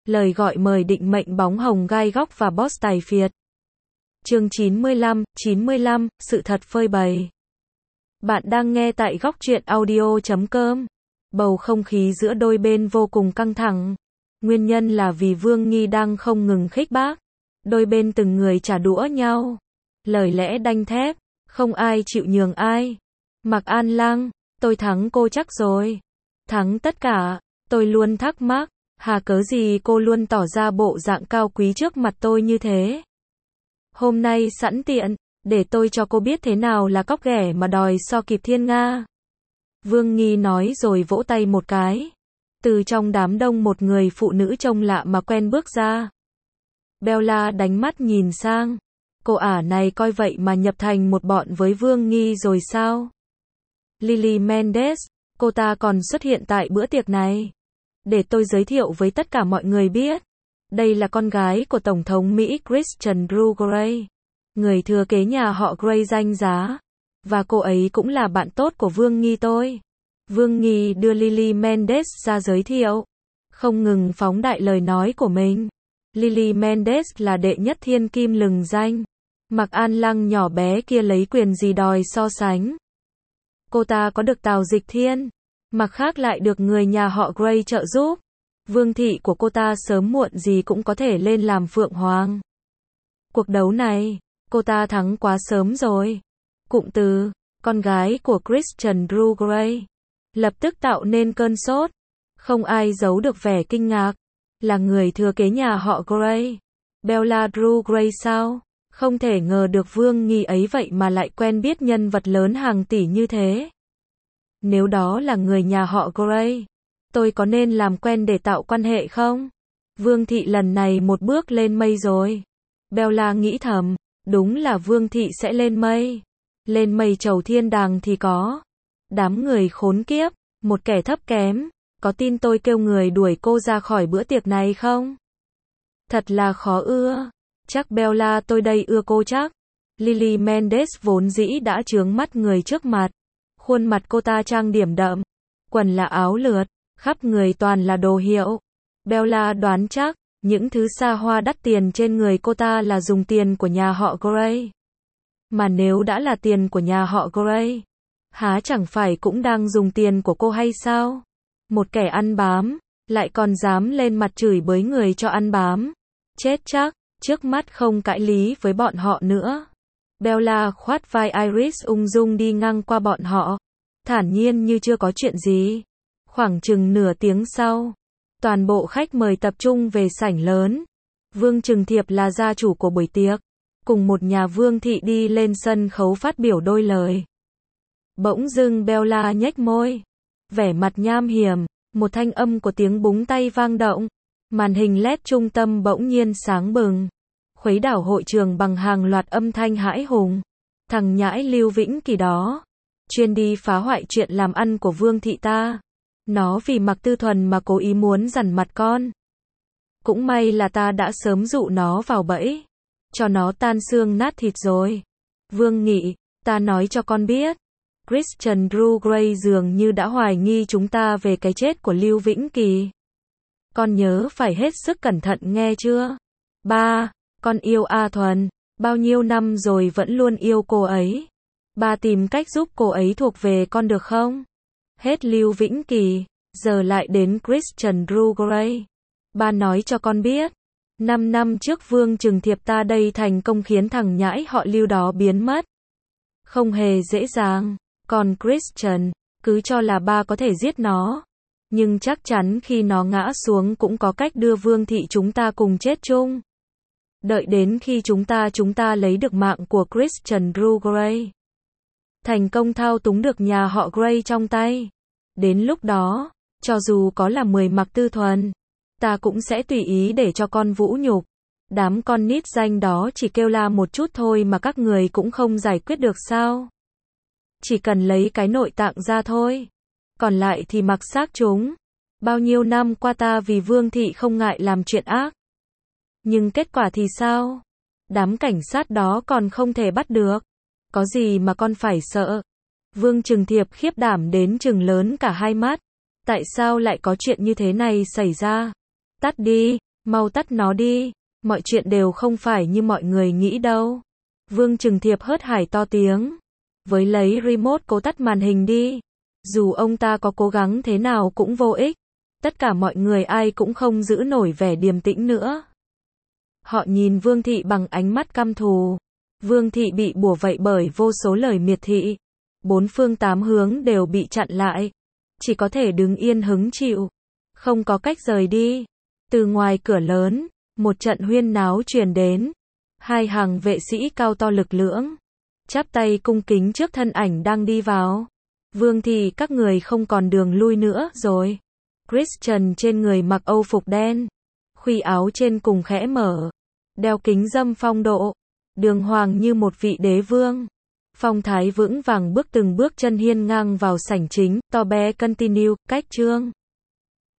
Lời gọi mời định mệnh bóng hồng gai góc và boss tài phiệt. Chương 95, sự thật phơi bày. Bạn đang nghe tại góc truyện audio.com. Bầu không khí giữa đôi bên vô cùng căng thẳng. Nguyên nhân là vì Vương Nghi đang không ngừng khích bác. Đôi bên từng người trả đũa nhau. Lời lẽ đanh thép, không ai chịu nhường ai. Mạc An Lăng, tôi thắng cô chắc rồi. Thắng tất cả, tôi luôn thắc mắc, hà cớ gì cô luôn tỏ ra bộ dạng cao quý trước mặt tôi như thế. Hôm nay sẵn tiện, để tôi cho cô biết thế nào là cóc ghẻ mà đòi so kịp thiên nga. Vương Nghi nói rồi vỗ tay một cái. Từ trong đám đông một người phụ nữ trông lạ mà quen bước ra. Bella đánh mắt nhìn sang. Cô ả này coi vậy mà nhập thành một bọn với Vương Nghi rồi sao? Lily Mendes, cô ta còn xuất hiện tại bữa tiệc này. Để tôi giới thiệu với tất cả mọi người biết. Đây là con gái của Tổng thống Mỹ Christian Drew Gray. Người thừa kế nhà họ Gray danh giá. Và cô ấy cũng là bạn tốt của Vương Nghi tôi. Vương Nghi đưa Lily Mendes ra giới thiệu. Không ngừng phóng đại lời nói của mình. Lily Mendes là đệ nhất thiên kim lừng danh. Mạc An Lăng nhỏ bé kia lấy quyền gì đòi so sánh. Cô ta có được Tào Dịch Thiên. Mặt khác lại được người nhà họ Gray trợ giúp. Vương thị của cô ta sớm muộn gì cũng có thể lên làm Phượng Hoàng. Cuộc đấu này, cô ta thắng quá sớm rồi. Cụm từ, con gái của Christian Drew Gray, lập tức tạo nên cơn sốt. Không ai giấu được vẻ kinh ngạc. Là người thừa kế nhà họ Gray. Bella Drew Gray sao? Không thể ngờ được Vương Nghi ấy vậy mà lại quen biết nhân vật lớn hàng tỷ như thế. Nếu đó là người nhà họ Gray, tôi có nên làm quen để tạo quan hệ không? Vương thị lần này một bước lên mây rồi. Bella nghĩ thầm, đúng là Vương thị sẽ lên mây. Lên mây chầu thiên đàng thì có. Đám người khốn kiếp, một kẻ thấp kém, có tin tôi kêu người đuổi cô ra khỏi bữa tiệc này không? Thật là khó ưa. Chắc Bella tôi đây ưa cô chắc. Lily Mendes vốn dĩ đã chướng mắt người trước mặt. Khuôn mặt cô ta trang điểm đậm. Quần là áo lượt. Khắp người toàn là đồ hiệu. Bella đoán chắc, những thứ xa hoa đắt tiền trên người cô ta là dùng tiền của nhà họ Gray. Mà nếu đã là tiền của nhà họ Gray, há chẳng phải cũng đang dùng tiền của cô hay sao? Một kẻ ăn bám, lại còn dám lên mặt chửi bới người cho ăn bám. Chết chắc, trước mắt không cãi lý với bọn họ nữa. Bella khoát vai Iris ung dung đi ngang qua bọn họ. Thản nhiên như chưa có chuyện gì. Khoảng chừng nửa tiếng sau, toàn bộ khách mời tập trung về sảnh lớn. Vương Trừng Thiệp là gia chủ của buổi tiệc. Cùng một nhà Vương thị đi lên sân khấu phát biểu đôi lời. Bỗng dưng Bella nhếch môi. Vẻ mặt nham hiểm, một thanh âm của tiếng búng tay vang động. Màn hình LED trung tâm bỗng nhiên sáng bừng. Khuấy đảo hội trường bằng hàng loạt âm thanh hãi hùng. Thằng nhãi Lưu Vĩnh Kỳ đó. Chuyên đi phá hoại chuyện làm ăn của Vương thị ta. Nó vì Mạc Tư Thuần mà cố ý muốn dằn mặt con. Cũng may là ta đã sớm dụ nó vào bẫy. Cho nó tan xương nát thịt rồi. Vương Nghị, ta nói cho con biết. Christian Drew Gray dường như đã hoài nghi chúng ta về cái chết của Lưu Vĩnh Kỳ. Con nhớ phải hết sức cẩn thận nghe chưa? Ba, con yêu A Thuần. Bao nhiêu năm rồi vẫn luôn yêu cô ấy. Ba tìm cách giúp cô ấy thuộc về con được không? Hết Lưu Vĩnh Kỳ, giờ lại đến Christian Drew Gray. Ba nói cho con biết. 5 năm trước Vương Trừng Thiệp ta đây thành công khiến thằng nhãi họ Lưu đó biến mất. Không hề dễ dàng. Còn Christian, cứ cho là ba có thể giết nó. Nhưng chắc chắn khi nó ngã xuống cũng có cách đưa Vương thị chúng ta cùng chết chung. Đợi đến khi chúng ta lấy được mạng của Christian Drew Gray. Thành công thao túng được nhà họ Gray trong tay. Đến lúc đó, cho dù có là 10 Mạc Tư Thuần, ta cũng sẽ tùy ý để cho con vũ nhục. Đám con nít danh đó chỉ kêu la một chút thôi mà các người cũng không giải quyết được sao? Chỉ cần lấy cái nội tạng ra thôi. Còn lại thì mặc xác chúng. Bao nhiêu năm qua ta vì Vương thị không ngại làm chuyện ác. Nhưng kết quả thì sao? Đám cảnh sát đó còn không thể bắt được. Có gì mà con phải sợ? Vương Trừng Thiệp khiếp đảm đến trừng lớn cả hai mắt. Tại sao lại có chuyện như thế này xảy ra? Tắt đi. Mau tắt nó đi, mọi chuyện đều không phải như mọi người nghĩ đâu. Vương Trừng Thiệp hớt hải to tiếng. Với lấy remote cố tắt màn hình đi. Dù ông ta có cố gắng thế nào cũng vô ích. Tất cả mọi người ai cũng không giữ nổi vẻ điềm tĩnh nữa. Họ nhìn Vương Thị bằng ánh mắt căm thù. Vương Thị bị bủa vây bởi vô số lời miệt thị. Bốn phương tám hướng đều bị chặn lại. Chỉ có thể đứng yên hứng chịu. Không có cách rời đi. Từ ngoài cửa lớn, một trận huyên náo truyền đến. Hai hàng vệ sĩ cao to lực lưỡng. Chắp tay cung kính trước thân ảnh đang đi vào. Vương Thị, các người không còn đường lui nữa rồi. Christian trên người mặc âu phục đen. Khuy áo trên cùng khẽ mở. Đeo kính râm phong độ. Đường hoàng như một vị đế vương. Phong thái vững vàng bước từng bước chân hiên ngang vào sảnh chính. To bé continue, cách trương.